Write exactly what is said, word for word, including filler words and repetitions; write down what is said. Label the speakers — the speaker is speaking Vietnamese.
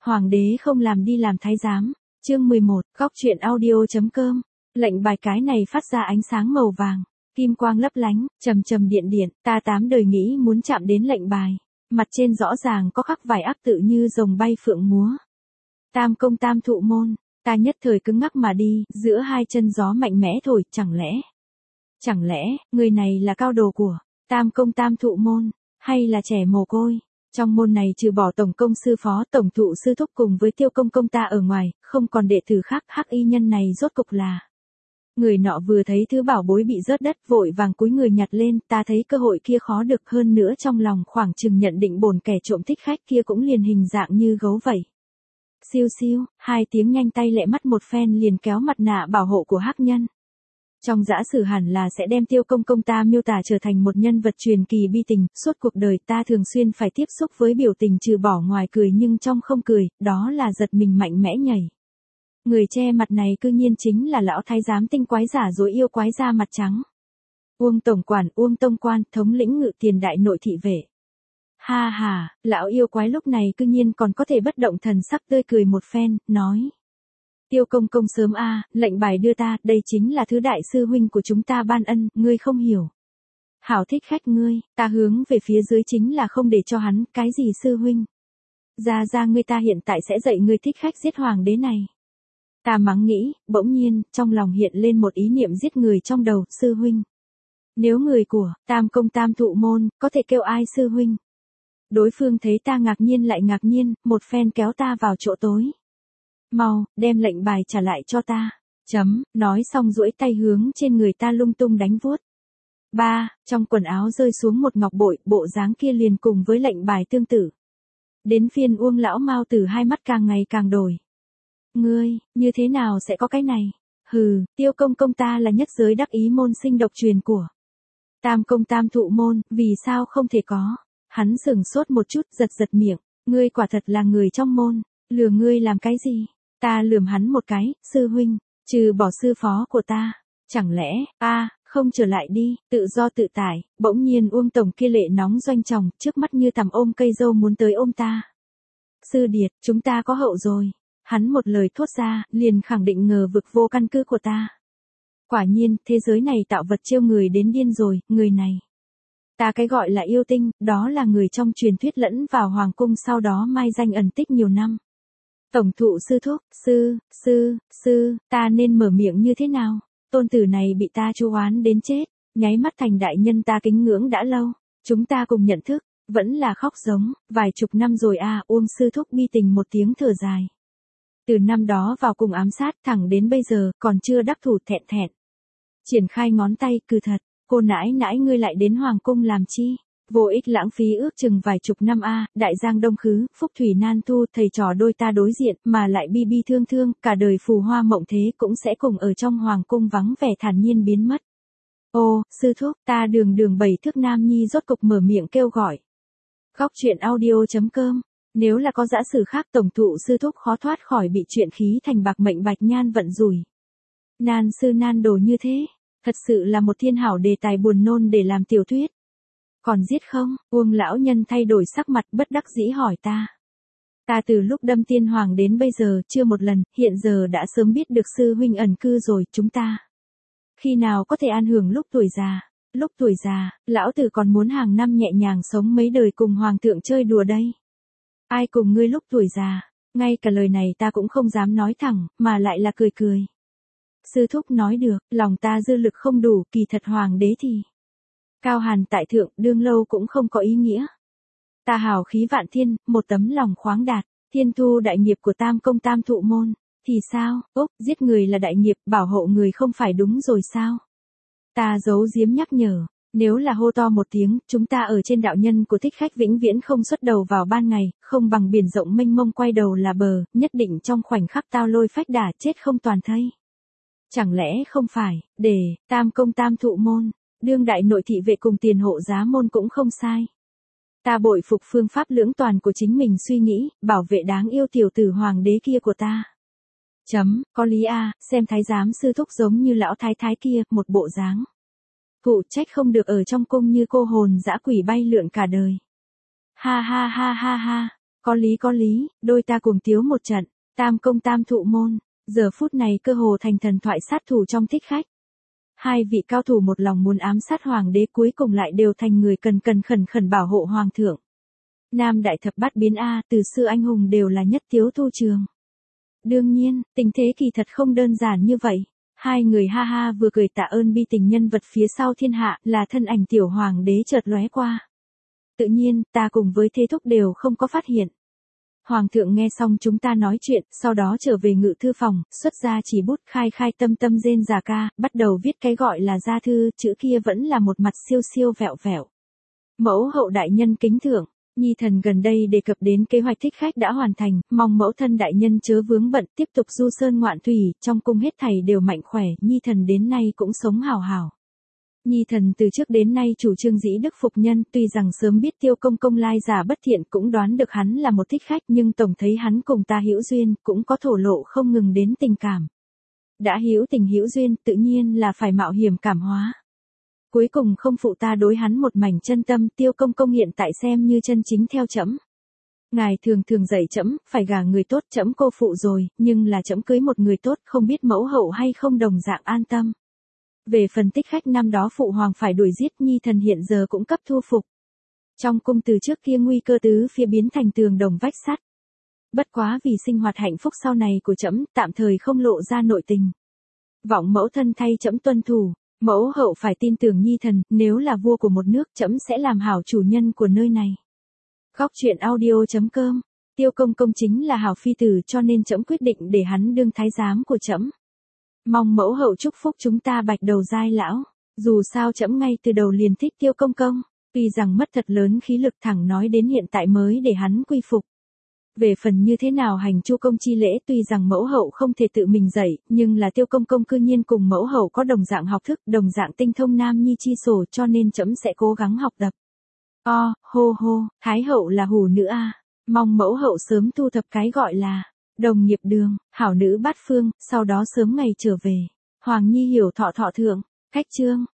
Speaker 1: Hoàng đế không làm đi làm thái giám. Chương mười một, góc truyện audio.com. Lệnh bài cái này phát ra ánh sáng màu vàng, kim quang lấp lánh, trầm trầm điện điện, ta tám đời nghĩ muốn chạm đến lệnh bài. Mặt trên rõ ràng có khắc vài áp tự như rồng bay phượng múa. Tam công tam thụ môn, ta nhất thời cứng ngắc mà đi, giữa hai chân gió mạnh mẽ thổi, chẳng lẽ, chẳng lẽ, người này là cao đồ của tam công tam thụ môn, hay là trẻ mồ côi? Trong môn này trừ bỏ tổng công sư phó, tổng thụ sư thúc cùng với tiêu công công ta ở ngoài, không còn đệ tử khác. Hắc y nhân này rốt cục là. Người nọ vừa thấy thứ bảo bối bị rớt đất, vội vàng cúi người nhặt lên, ta thấy cơ hội kia khó được, hơn nữa trong lòng khoảng chừng nhận định bổn kẻ trộm thích khách kia cũng liền hình dạng như gấu vậy. Siêu siêu, hai tiếng nhanh tay lẹ mắt một phen liền kéo mặt nạ bảo hộ của hắc nhân. Trong dã sử hẳn là sẽ đem tiêu công công ta miêu tả trở thành một nhân vật truyền kỳ bi tình, suốt cuộc đời ta thường xuyên phải tiếp xúc với biểu tình trừ bỏ ngoài cười nhưng trong không cười, đó là giật mình mạnh mẽ nhảy. Người che mặt này cư nhiên chính là lão thái giám tinh quái giả dối yêu quái da mặt trắng. Uông tổng quản, Uông tông quan, thống lĩnh ngự tiền đại nội thị vệ. Ha ha, lão yêu quái lúc này cư nhiên còn có thể bất động thần sắc tươi cười một phen, nói. Tiêu công công sớm a, lệnh bài đưa ta, đây chính là thứ đại sư huynh của chúng ta ban ân, ngươi không hiểu. Hảo thích khách ngươi, ta hướng về phía dưới chính là không để cho hắn, cái gì sư huynh. Ra ra ngươi, ta hiện tại sẽ dạy ngươi thích khách giết hoàng đế này. Ta mắng nghĩ, bỗng nhiên, trong lòng hiện lên một ý niệm giết người trong đầu, sư huynh. Nếu người của tam công tam thụ môn, có thể kêu ai sư huynh? Đối phương thấy ta ngạc nhiên lại ngạc nhiên, một phen kéo ta vào chỗ tối. Mau, đem lệnh bài trả lại cho ta. Chấm, nói xong duỗi tay hướng trên người ta lung tung đánh vuốt. Ba, trong quần áo rơi xuống một ngọc bội, bộ dáng kia liền cùng với lệnh bài tương tự. Đến phiên Uông lão Mao Tử hai mắt càng ngày càng đổi. Ngươi, như thế nào sẽ có cái này? Hừ, tiêu công công ta là nhất giới đắc ý môn sinh độc truyền của tam công tam thụ môn, vì sao không thể có? Hắn sửng sốt một chút, giật giật miệng. Ngươi quả thật là người trong môn, lừa ngươi làm cái gì? Ta lườm hắn một cái, sư huynh, trừ bỏ sư phó của ta, chẳng lẽ, a, không trở lại đi, tự do tự tại. Bỗng nhiên Uông tổng kia lệ nóng doanh tròng, trước mắt như tằm ôm cây dâu muốn tới ôm ta. Sư điệt, chúng ta có hậu rồi. Hắn một lời thốt ra, liền khẳng định ngờ vực vô căn cứ của ta. Quả nhiên, thế giới này tạo vật trêu người đến điên rồi, người này. Ta cái gọi là yêu tinh, đó là người trong truyền thuyết lẫn vào hoàng cung sau đó mai danh ẩn tích nhiều năm. Tổng thụ sư thúc, sư, sư, sư, ta nên mở miệng như thế nào? Tôn tử này bị ta chu oán đến chết, nháy mắt thành đại nhân ta kính ngưỡng đã lâu. Chúng ta cùng nhận thức, vẫn là khóc giống, vài chục năm rồi à, Uông sư thúc bi tình một tiếng thở dài. Từ năm đó vào cùng ám sát thẳng đến bây giờ, còn chưa đắc thủ, thẹn thẹn. Triển khai ngón tay, cừ thật, cô nãi nãi ngươi lại đến hoàng cung làm chi? Vô ích lãng phí ước chừng vài chục năm a, đại giang đông khứ, phúc thủy nan thu, thầy trò đôi ta đối diện, mà lại bi bi thương thương, cả đời phù hoa mộng thế cũng sẽ cùng ở trong hoàng cung vắng vẻ thản nhiên biến mất. Ô, sư thúc, ta đường đường bảy thước nam nhi rốt cục mở miệng kêu gọi. Góc truyện audio.com. Nếu là có dã sử khác, tổng thụ sư thúc khó thoát khỏi bị chuyện khí thành bạc mệnh bạch nhan vận rủi. Nan sư nan đồ như thế, thật sự là một thiên hảo đề tài buồn nôn để làm tiểu thuyết. Còn giết không? Uông lão nhân thay đổi sắc mặt, bất đắc dĩ hỏi ta. Ta từ lúc đâm tiên hoàng đến bây giờ chưa một lần, hiện giờ đã sớm biết được sư huynh ẩn cư rồi, chúng ta. Khi nào có thể an hưởng lúc tuổi già? Lúc tuổi già, lão tử còn muốn hàng năm nhẹ nhàng sống mấy đời cùng hoàng thượng chơi đùa đây. Ai cùng ngươi lúc tuổi già? Ngay cả lời này ta cũng không dám nói thẳng, mà lại là cười cười. Sư thúc nói được, lòng ta dư lực không đủ, kỳ thật hoàng đế thì cao hàn tại thượng, đương lâu cũng không có ý nghĩa. Ta hào khí vạn thiên, một tấm lòng khoáng đạt, thiên thu đại nghiệp của tam công tam thụ môn, thì sao? Ốc, giết người là đại nghiệp, bảo hộ người không phải đúng rồi sao? Ta giấu giếm nhắc nhở, nếu là hô to một tiếng, chúng ta ở trên đạo nhân của thích khách vĩnh viễn không xuất đầu vào ban ngày, không bằng biển rộng mênh mông quay đầu là bờ, nhất định trong khoảnh khắc tao lôi phách đả chết không toàn thây. Chẳng lẽ không phải, để, tam công tam thụ môn, đương đại nội thị vệ cùng tiền hộ giá môn cũng không sai. Ta bội phục phương pháp lưỡng toàn của chính mình suy nghĩ, bảo vệ đáng yêu tiểu tử hoàng đế kia của ta. Chấm, có lý a, xem thái giám sư thúc giống như lão thái thái kia, một bộ dáng. Phụ trách không được ở trong cung như cô hồn dã quỷ bay lượn cả đời. Ha ha ha ha ha, Có lý có lý, đôi ta cùng tiếu một trận, tam công tam thụ môn, giờ phút này cơ hồ thành thần thoại sát thủ trong thích khách. Hai vị cao thủ một lòng muốn ám sát hoàng đế cuối cùng lại đều thành người cần cần khẩn khẩn bảo hộ hoàng thượng. Nam đại thập bát biến A, từ xưa anh hùng đều là nhất tiếu thu trường. Đương nhiên, tình thế kỳ thật không đơn giản như vậy. Hai người ha ha vừa cười tạ ơn bi tình nhân vật phía sau thiên hạ là thân ảnh tiểu hoàng đế chợt lóe qua. Tự nhiên, ta cùng với thế thúc đều không có phát hiện. Hoàng thượng nghe xong chúng ta nói chuyện, sau đó trở về ngự thư phòng, xuất ra chỉ bút khai khai tâm tâm rên rà ca, bắt đầu viết cái gọi là gia thư, chữ kia vẫn là một mặt siêu siêu vẹo vẹo. Mẫu hậu đại nhân kính thượng, nhi thần gần đây đề cập đến kế hoạch thích khách đã hoàn thành, mong mẫu thân đại nhân chớ vướng bận tiếp tục du sơn ngoạn thủy, trong cung hết thảy đều mạnh khỏe, nhi thần đến nay cũng sống hào hào. Nhi thần từ trước đến nay chủ trương dĩ đức phục nhân, tuy rằng sớm biết Tiêu công công lai giả bất thiện cũng đoán được hắn là một thích khách nhưng tổng thấy hắn cùng ta hữu duyên, cũng có thổ lộ không ngừng đến tình cảm. Đã hữu tình hữu duyên, tự nhiên là phải mạo hiểm cảm hóa. Cuối cùng không phụ ta đối hắn một mảnh chân tâm, Tiêu công công hiện tại xem như chân chính theo trẫm. Ngài thường thường dạy trẫm, phải gả người tốt, trẫm cô phụ rồi, nhưng là trẫm cưới một người tốt, không biết mẫu hậu hay không đồng dạng an tâm. Về phần thích khách năm đó phụ hoàng phải đuổi giết, nhi thần hiện giờ cũng cấp thu phục. Trong cung từ trước kia nguy cơ tứ phía biến thành tường đồng vách sắt. Bất quá vì sinh hoạt hạnh phúc sau này của trẫm, tạm thời không lộ ra nội tình. Vọng mẫu thân thay trẫm tuân thủ, mẫu hậu phải tin tưởng nhi thần, nếu là vua của một nước trẫm sẽ làm hảo chủ nhân của nơi này. Góc truyện audio chấm com, Tiêu công công chính là hảo phi tử cho nên trẫm quyết định để hắn đương thái giám của trẫm. Mong mẫu hậu chúc phúc chúng ta bạch đầu giai lão, dù sao trẫm ngay từ đầu liền thích Tiêu công công, tuy rằng mất thật lớn khí lực thẳng nói đến hiện tại mới để hắn quy phục. Về phần như thế nào hành chu công chi lễ tuy rằng mẫu hậu không thể tự mình dạy, nhưng là Tiêu công công cư nhiên cùng mẫu hậu có đồng dạng học thức, đồng dạng tinh thông nam nhi chi sổ cho nên trẫm sẽ cố gắng học tập. O, hô hô, thái hậu là hủ nữ a, mong mẫu hậu sớm thu thập cái gọi là đồng nghiệp đường, hảo nữ bát phương, sau đó sớm ngày trở về. Hoàng nhi hiểu thọ thọ thượng, khách chương.